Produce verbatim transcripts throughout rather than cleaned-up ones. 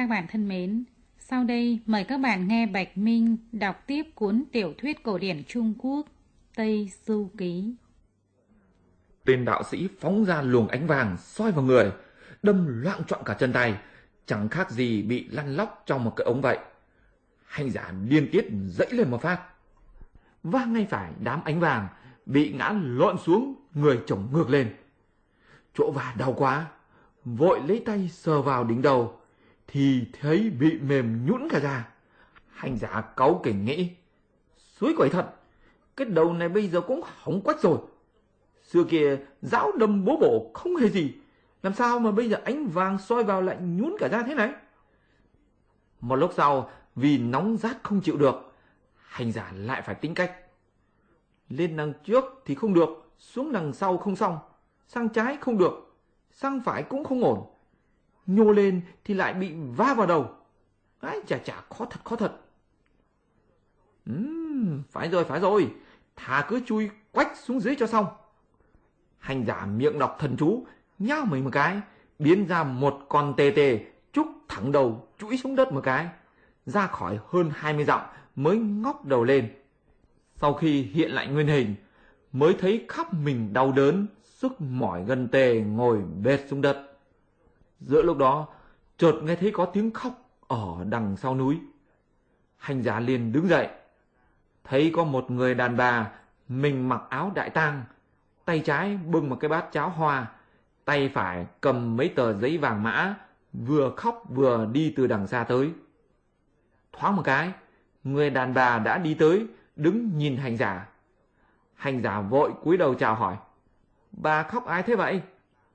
Các bạn thân mến, sau đây mời các bạn nghe Bạch Minh đọc tiếp cuốn tiểu thuyết cổ điển Trung Quốc Tây Du Ký. Tên đạo sĩ phóng ra luồng ánh vàng soi vào người, đâm loạng choạng cả chân tay, chẳng khác gì bị lăn lóc trong một cái ống vậy. Hành giả điên tiết dẫy lên một phát, va ngay phải đám ánh vàng, bị ngã lộn xuống, người chổng ngược lên. Chỗ va đau quá, vội lấy tay sờ vào đỉnh đầu, thì thấy bị mềm nhũn cả ra. Hành giả cáu kỉnh nghĩ, suối quẩy thật, cái đầu này bây giờ cũng hỏng quách rồi. Xưa kia giáo đâm bố bổ không hề gì, làm sao mà bây giờ ánh vàng soi vào lại nhũn cả ra thế này? Một lúc sau, vì nóng rát không chịu được, hành giả lại phải tính cách. Lên đằng trước thì không được, xuống đằng sau không xong, sang trái không được, sang phải cũng không ổn, nhô lên thì lại bị va vào đầu. Ái chà chà, khó thật khó thật. Ừm, phải rồi phải rồi, thà cứ chui quách xuống dưới cho xong. Hành giả miệng đọc thần chú, nhao mình một cái, biến ra một con tê tê trúc thẳng đầu chuỗi xuống đất một cái, ra khỏi hơn hai mươi dặm mới ngóc đầu lên. Sau khi hiện lại nguyên hình, mới thấy khắp mình đau đớn, sức mỏi gân tê, ngồi bệt xuống đất. Giữa lúc đó, chợt nghe thấy có tiếng khóc ở đằng sau núi. Hành giả liền đứng dậy, thấy có một người đàn bà, mình mặc áo đại tang, tay trái bưng một cái bát cháo hoa, tay phải cầm mấy tờ giấy vàng mã, vừa khóc vừa đi từ đằng xa tới. Thoáng một cái, người đàn bà đã đi tới, đứng nhìn hành giả. Hành giả vội cúi đầu chào hỏi, bà khóc ai thế vậy?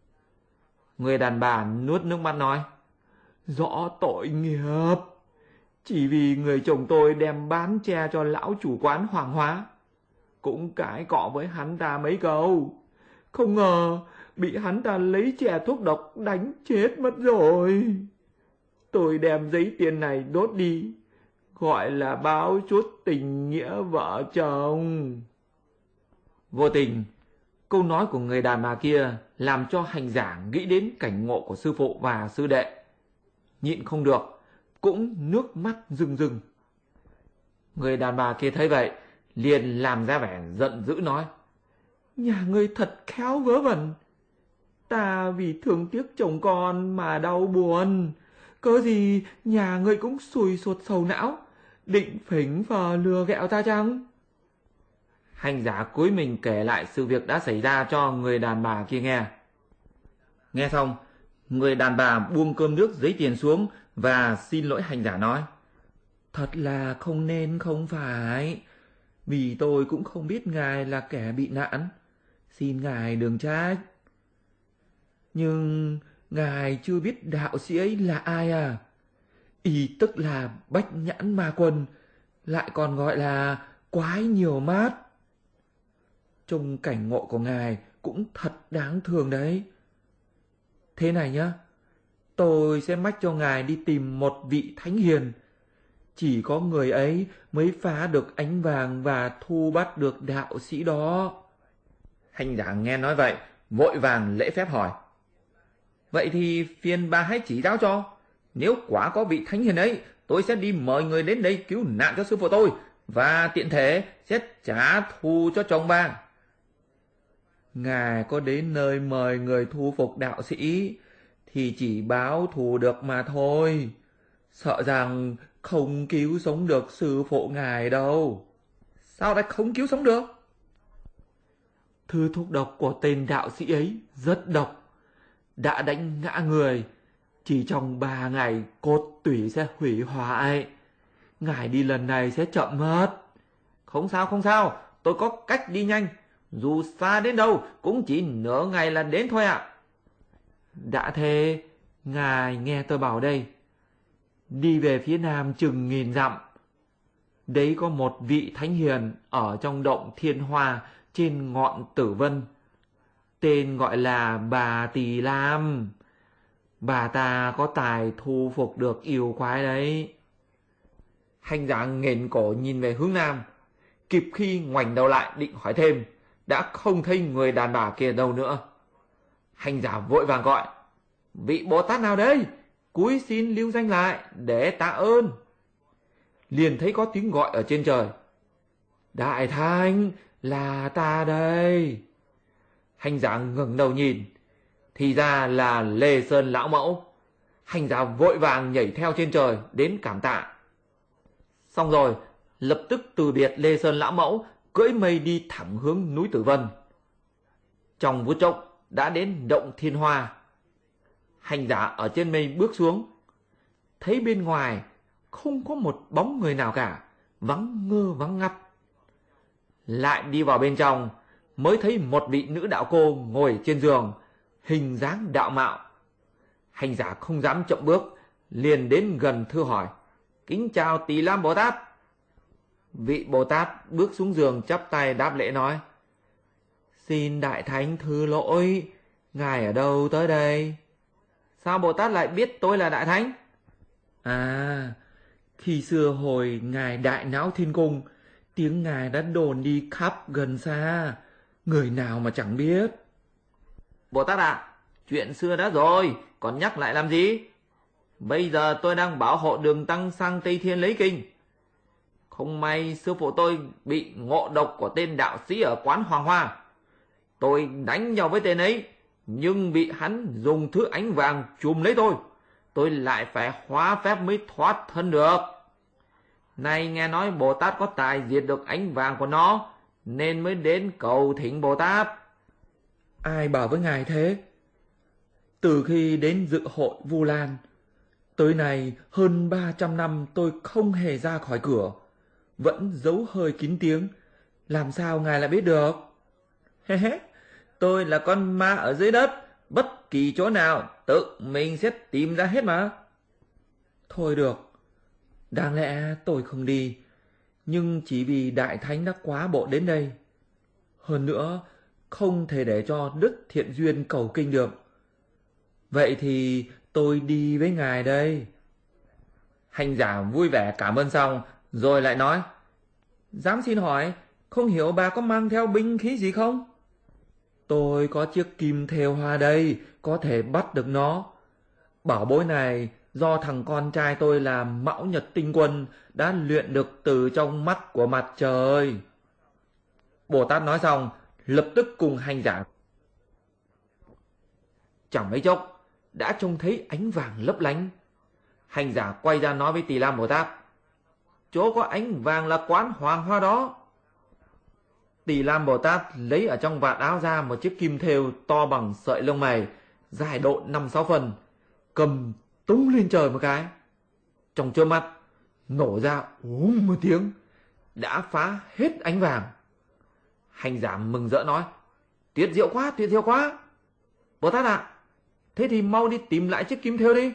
Người đàn bà nuốt nước mắt nói, rõ tội nghiệp, chỉ vì người chồng tôi đem bán tre cho lão chủ quán Hoàng Hóa, cũng cãi cọ với hắn ta mấy câu, không ngờ bị hắn ta lấy chè thuốc độc đánh chết mất rồi. Tôi đem giấy tiền này đốt đi, gọi là báo chút tình nghĩa vợ chồng. Vô tình, câu nói của người đàn bà kia làm cho hành giả nghĩ đến cảnh ngộ của sư phụ và sư đệ. Nhịn không được, cũng nước mắt rưng rưng. Người đàn bà kia thấy vậy, liền làm ra vẻ giận dữ nói, nhà ngươi thật khéo vớ vẩn. Ta vì thương tiếc chồng con mà đau buồn, cớ gì nhà ngươi cũng xùi sụt sầu não, định phỉnh phờ lừa ghẹo ta chăng? Hành giả cúi mình kể lại sự việc đã xảy ra cho người đàn bà kia nghe. Nghe xong, người đàn bà buông cơm nước giấy tiền xuống và xin lỗi hành giả nói, thật là không nên không phải, vì tôi cũng không biết ngài là kẻ bị nạn, xin ngài đừng trách. Nhưng ngài chưa biết đạo sĩ ấy là ai à? Y tức là Bách Nhãn Ma Quân, lại còn gọi là Quái Nhiều Mát. Trông cảnh ngộ của ngài cũng thật đáng thương đấy. Thế này nhá, tôi sẽ mách cho ngài đi tìm một vị thánh hiền. Chỉ có người ấy mới phá được ánh vàng và thu bắt được đạo sĩ đó. Hành giả nghe nói vậy, vội vàng lễ phép hỏi, vậy thì phiền bà hãy chỉ giáo cho. Nếu quả có vị thánh hiền ấy, tôi sẽ đi mời người đến đây cứu nạn cho sư phụ tôi, và tiện thể sẽ trả thù cho chồng bà. Ngài có đến nơi mời người thu phục đạo sĩ thì chỉ báo thù được mà thôi, sợ rằng không cứu sống được sư phụ ngài đâu. Sao lại không cứu sống được? Thứ thuốc độc của tên đạo sĩ ấy rất độc, đã đánh ngã người, chỉ trong ba ngày cốt tủy sẽ hủy hoại. Ngài đi lần này sẽ chậm mất. Không sao không sao, tôi có cách đi nhanh, dù xa đến đâu cũng chỉ nửa ngày là đến thôi ạ. Đã thế, ngài nghe tôi bảo đây, đi về phía nam chừng nghìn dặm, đấy có một vị thánh hiền ở trong động Thiên Hoa trên ngọn Tử Vân, tên gọi là bà Tỳ Lam. Bà ta có tài thu phục được yêu quái đấy. Hành giả nghển cổ nhìn về hướng nam, kịp khi ngoảnh đầu lại định hỏi thêm, đã không thấy người đàn bà kia đâu nữa. Hành giả vội vàng gọi, vị Bồ Tát nào đấy, cúi xin lưu danh lại để tạ ơn. Liền thấy có tiếng gọi ở trên trời. Đại thánh, là ta đây. Hành giả ngẩng đầu nhìn, thì ra là Lê Sơn lão mẫu. Hành giả vội vàng nhảy theo trên trời đến cảm tạ. Xong rồi lập tức từ biệt Lê Sơn lão mẫu, cưỡi mây đi thẳng hướng núi Tử Vân. Trong phút chốc đã đến động Thiên Hoa. Hành giả ở trên mây bước xuống, thấy bên ngoài không có một bóng người nào cả, vắng ngơ vắng ngắt. Lại đi vào bên trong, mới thấy một vị nữ đạo cô ngồi trên giường, hình dáng đạo mạo. Hành giả không dám chậm bước, liền đến gần thưa hỏi: Kính chào Tỳ Lam Bồ Tát. Vị Bồ Tát bước xuống giường chắp tay đáp lễ nói: Xin Đại Thánh thứ lỗi, ngài ở đâu tới đây? Sao Bồ Tát lại biết tôi là Đại Thánh? À, khi xưa hồi ngài Đại Náo Thiên Cung, tiếng ngài đã đồn đi khắp gần xa, người nào mà chẳng biết. Bồ Tát ạ, à, chuyện xưa đã rồi, còn nhắc lại làm gì? Bây giờ tôi đang bảo hộ Đường Tăng sang Tây Thiên lấy kinh. Không may sư phụ tôi bị ngộ độc của tên đạo sĩ ở quán Hoàng Hoa. Tôi đánh nhau với tên ấy, nhưng bị hắn dùng thứ ánh vàng chùm lấy tôi. Tôi lại phải hóa phép mới thoát thân được. Nay nghe nói Bồ Tát có tài diệt được ánh vàng của nó, nên mới đến cầu thỉnh Bồ Tát. Ai bảo với ngài thế? Từ khi đến dự hội Vu Lan, tới nay hơn ba trăm năm tôi không hề ra khỏi cửa, vẫn giấu hơi kín tiếng. Làm sao ngài lại biết được? Hê hê, tôi là con ma ở dưới đất, bất kỳ chỗ nào tự mình sẽ tìm ra hết mà. Thôi được, đáng lẽ tôi không đi, nhưng chỉ vì Đại Thánh đã quá bộ đến đây. Hơn nữa, không thể để cho đứt thiện duyên cầu kinh được. Vậy thì tôi đi với ngài đây. Hành giả vui vẻ cảm ơn xong, rồi lại nói: Dám xin hỏi, không hiểu bà có mang theo binh khí gì không? Tôi có chiếc kim thêu hoa đây, có thể bắt được nó. Bảo bối này do thằng con trai tôi là Mão Nhật Tinh Quân đã luyện được từ trong mắt của mặt trời. Bồ Tát nói xong, lập tức cùng hành giả. Chẳng mấy chốc đã trông thấy ánh vàng lấp lánh. Hành giả quay ra nói với Tỳ Lam Bồ Tát: Chỗ có ánh vàng là quán Hoàng Hoa đó. Tỳ Lam Bồ Tát lấy ở trong vạt áo ra một chiếc kim thêu to bằng sợi lông mày, dài độ năm sáu phần, cầm tung lên trời một cái. Trong chớp mắt nổ ra úm một tiếng, đã phá hết ánh vàng. Hành giả mừng rỡ nói: Tuyệt diệu quá, tuyệt diệu quá. Bồ Tát ạ, à, thế thì mau đi tìm lại chiếc kim thêu đi.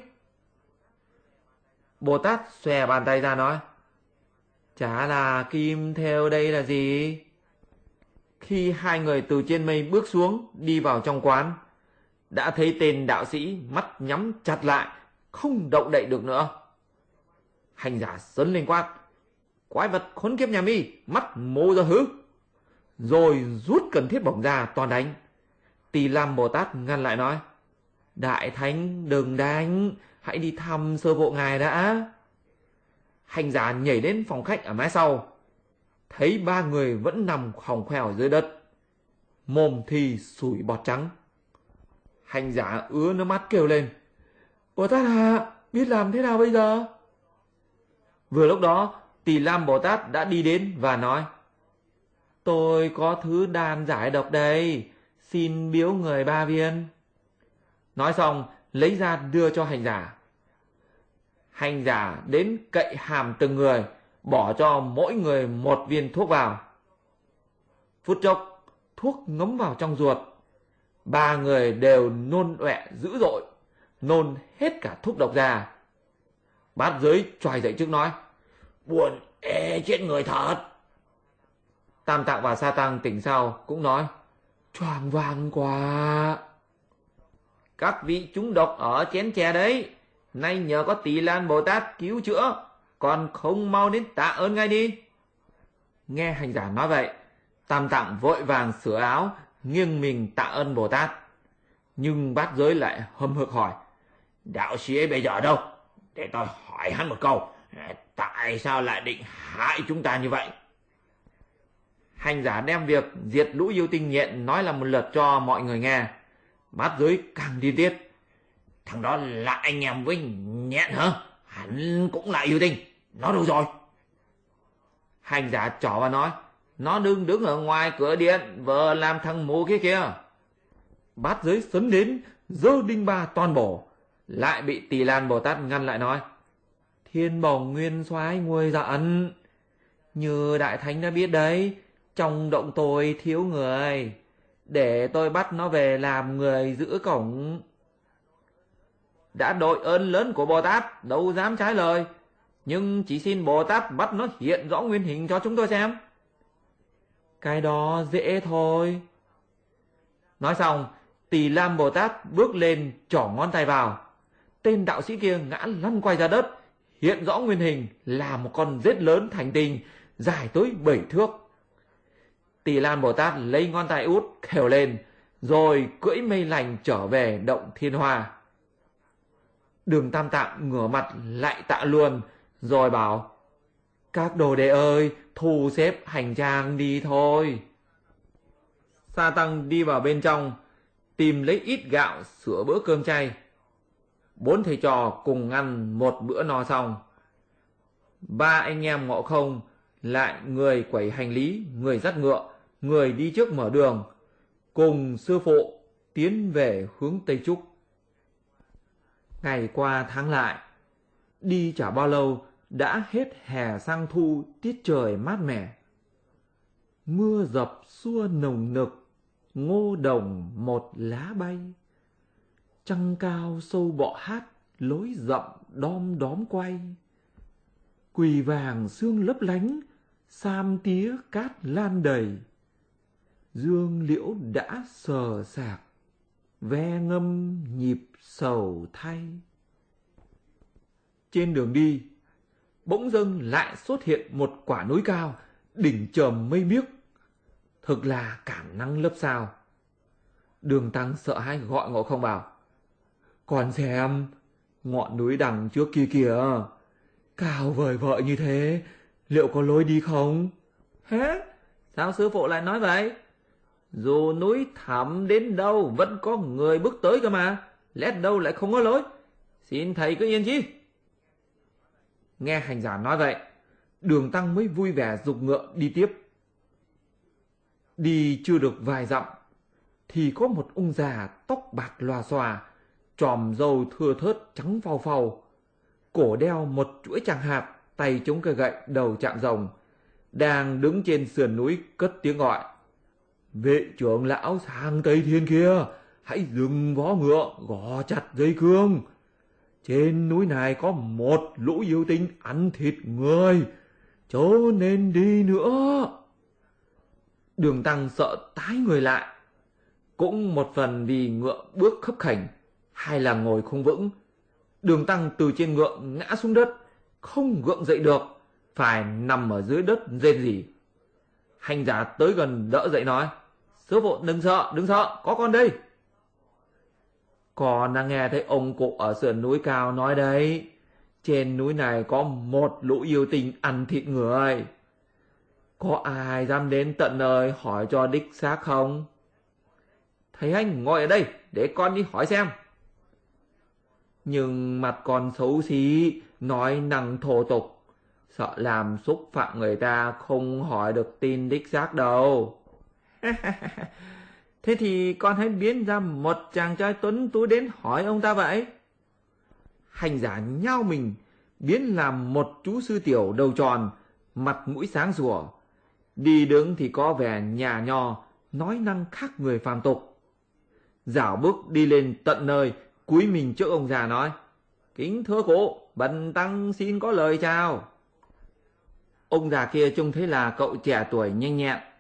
Bồ Tát xòe bàn tay ra nói: Chả là kim thêu đây là gì? Khi hai người từ trên mây bước xuống, đi vào trong quán, đã thấy tên đạo sĩ mắt nhắm chặt lại, không động đậy được nữa. Hành giả sấn lên quát: Quái vật khốn kiếp nhà mi, mắt mù ra hứ! Rồi rút cần thiết bổng ra toàn đánh. Tỳ Lam Bồ Tát ngăn lại nói: Đại Thánh đừng đánh, hãy đi thăm sơ bộ ngài đã. Hành giả nhảy đến phòng khách ở mái sau, thấy ba người vẫn nằm khòng khoèo dưới đất, mồm thì sủi bọt trắng. Hành giả ứa nước mắt kêu lên: Bồ Tát à, biết làm thế nào bây giờ? Vừa lúc đó Tỳ Lam Bồ Tát đã đi đến và nói: Tôi có thứ đan giải độc đây, xin biếu người ba viên. Nói xong lấy ra đưa cho hành giả. Hành giả đến cậy hàm từng người, bỏ cho mỗi người một viên thuốc vào. Phút chốc thuốc ngấm vào trong ruột, ba người đều nôn ọe dữ dội, nôn hết cả thuốc độc ra. Bát giới choài dậy trước nói: Buồn ê chết người thật. Tam Tạng và Sa Tăng tỉnh sau cũng nói: Choàng váng quá. Các vị trúng độc ở chén chè đấy, nay nhờ có Tỳ Lan Bồ Tát cứu chữa, còn không mau đến tạ ơn ngay đi. Nghe hành giả nói vậy, Tam Tạng vội vàng sửa áo, nghiêng mình tạ ơn Bồ Tát. Nhưng bát giới lại hâm hực hỏi: Đạo sĩ ấy bây giờ đâu? Để tôi hỏi hắn một câu. Tại sao lại định hại chúng ta như vậy? Hành giả đem việc diệt lũ yêu tinh nhện nói là một lượt cho mọi người nghe. Bát giới càng đi tiết. Thằng đó là anh em với nhện hả? Hắn cũng là yêu tinh. Nó đâu rồi? Hành giả trỏ và nói, nó đừng đứng ở ngoài cửa điện vờ làm thằng mù kia kìa. Bát giới sấn đến giơ đinh ba toan bổ, lại bị Tỳ Lan Bồ Tát ngăn lại nói, Thiên Bổng Nguyên Soái nguôi giận, như đại thánh đã biết đấy, trong động tôi thiếu người, để tôi bắt nó về làm người giữ cổng. Đã đội ơn lớn của Bồ Tát, đâu dám trái lời, nhưng chỉ xin Bồ Tát bắt nó hiện rõ nguyên hình cho chúng tôi xem. Cái đó dễ thôi. Nói xong, Tỳ Lam Bồ Tát bước lên trỏ ngón tay vào. Tên đạo sĩ kia ngã lăn quay ra đất, hiện rõ nguyên hình là một con rết lớn thành tinh, dài tới bảy thước. Tỳ Lan Bồ Tát lấy ngón tay út khều lên, rồi cưỡi mây lành trở về động Thiên Hoa. Đường Tam Tạng ngửa mặt lại tạ luôn, rồi bảo, các đồ đệ ơi, thu xếp hành trang đi thôi. Sa Tăng đi vào bên trong, tìm lấy ít gạo sửa bữa cơm chay. Bốn thầy trò cùng ăn một bữa no xong. Ba anh em Ngộ Không lại người quẩy hành lý, người dắt ngựa, người đi trước mở đường, cùng sư phụ tiến về hướng Tây Trúc. Ngày qua tháng lại, đi chả bao lâu đã hết hè sang thu, tiết trời mát mẻ. Mưa dập xua nồng nực, ngô đồng một lá bay. Trăng cao sâu bọ hát, lối rậm đom đóm quay. Quỳ vàng sương lấp lánh, sam tía cát lan đầy. Dương liễu đã sờ sạc, ve ngâm nhịp sầu thay. Trên đường đi, bỗng dưng lại xuất hiện một quả núi cao, đỉnh chòm mây biếc, thực là cản nắng lấp sao. Đường Tăng sợ hãi gọi Ngộ Không bảo, còn xem, ngọn núi đằng trước kia kìa, cao vời vợi như thế, liệu có lối đi không? Hả? Sao sư phụ lại nói vậy? Dù núi thẳm đến đâu vẫn có người bước tới cơ mà, lẽ đâu lại không có lối. Xin thầy cứ yên chi. Nghe hành giả nói vậy, Đường Tăng mới vui vẻ giục ngựa đi tiếp. Đi chưa được vài dặm, thì có một ông già tóc bạc lòa xòa, chòm râu thưa thớt trắng phau phau, cổ đeo một chuỗi tràng hạt, tay chống cây gậy, đầu chạm rồng, đang đứng trên sườn núi cất tiếng gọi, Vệ trưởng lão sang Tây Thiên kia, hãy dừng vó ngựa, gò chặt dây cương. Trên núi này có một lũ yêu tinh ăn thịt người, chớ nên đi nữa. Đường Tăng sợ tái người lại, cũng một phần vì ngựa bước khấp khểnh, hay là ngồi không vững. Đường Tăng từ trên ngựa ngã xuống đất, không gượng dậy được, phải nằm ở dưới đất rên rỉ. Hành giả tới gần đỡ dậy nói, sư phụ đừng sợ, đừng sợ, có con đây. Con đã nghe thấy ông cụ ở sườn núi cao nói đấy, trên núi này có một lũ yêu tinh ăn thịt người. Có ai dám đến tận nơi hỏi cho đích xác không? Thầy anh ngồi ở đây để con đi hỏi xem. Nhưng mặt con xấu xí, nói năng thô tục, sợ làm xúc phạm người ta, không hỏi được tin đích xác đâu. Thế thì con hãy biến ra một chàng trai tuấn tú đến hỏi ông ta vậy. Hành giả nhao mình, biến làm một chú sư tiểu đầu tròn, mặt mũi sáng sủa. Đi đứng thì có vẻ nhà nho, nói năng khác người phàm tục. Dảo bước đi lên tận nơi, cúi mình trước ông già nói, kính thưa cụ, bần tăng xin có lời chào. Ông già kia trông thấy là cậu trẻ tuổi nhanh nhẹn,